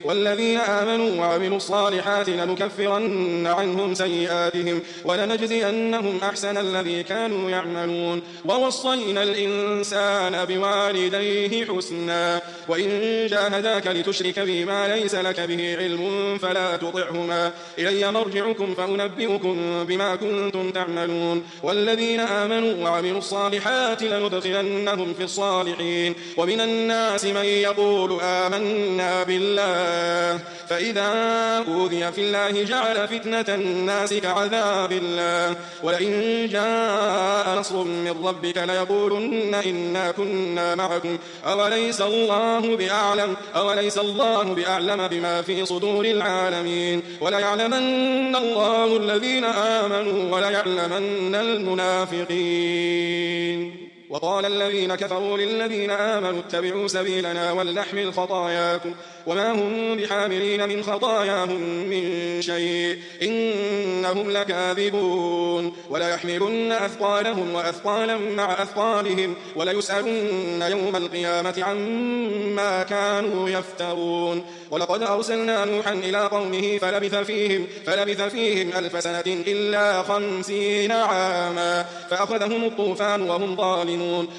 والذين آمنوا وعملوا الصالحات لنكفرن عنهم سيئاتهم ولنجزينهم أحسن الذي كانوا يعملون ووصينا الإنسان بوالديه حسنا وإن جاهداك لتشرك بي ما ليس لك به علم فلا تطعهما إلي مرجعكم فأنبئكم بما كنتم تعملون والذين آمنوا وعملوا الصالحات لندخلنهم في الصالحين ومن الناس من يقول آمنا بالله فإذا أوذي في الله جعل فتنة الناس كعذاب الله ولئن جاء نصر من ربك ليقولن إنا كنا معكم أوليس الله بأعلم بما في صدور العالمين وليعلمن الله الذين آمنوا وليعلمن المنافقين وقال الذين كفروا للذين آمنوا اتبعوا سبيلنا ولنحمل خطاياكم وما هم بحاملين من خطاياهم من شيء إنهم لكاذبون وليحملن أثقالهم وأثقالا مع أثقالهم وليسألن يوم القيامة عما كانوا يفترون ولقد أرسلنا نوحا إلى قومه فلبث فيهم 1000 سنة إلا 50 عاما فأخذهم الطوفان وهم ظالمون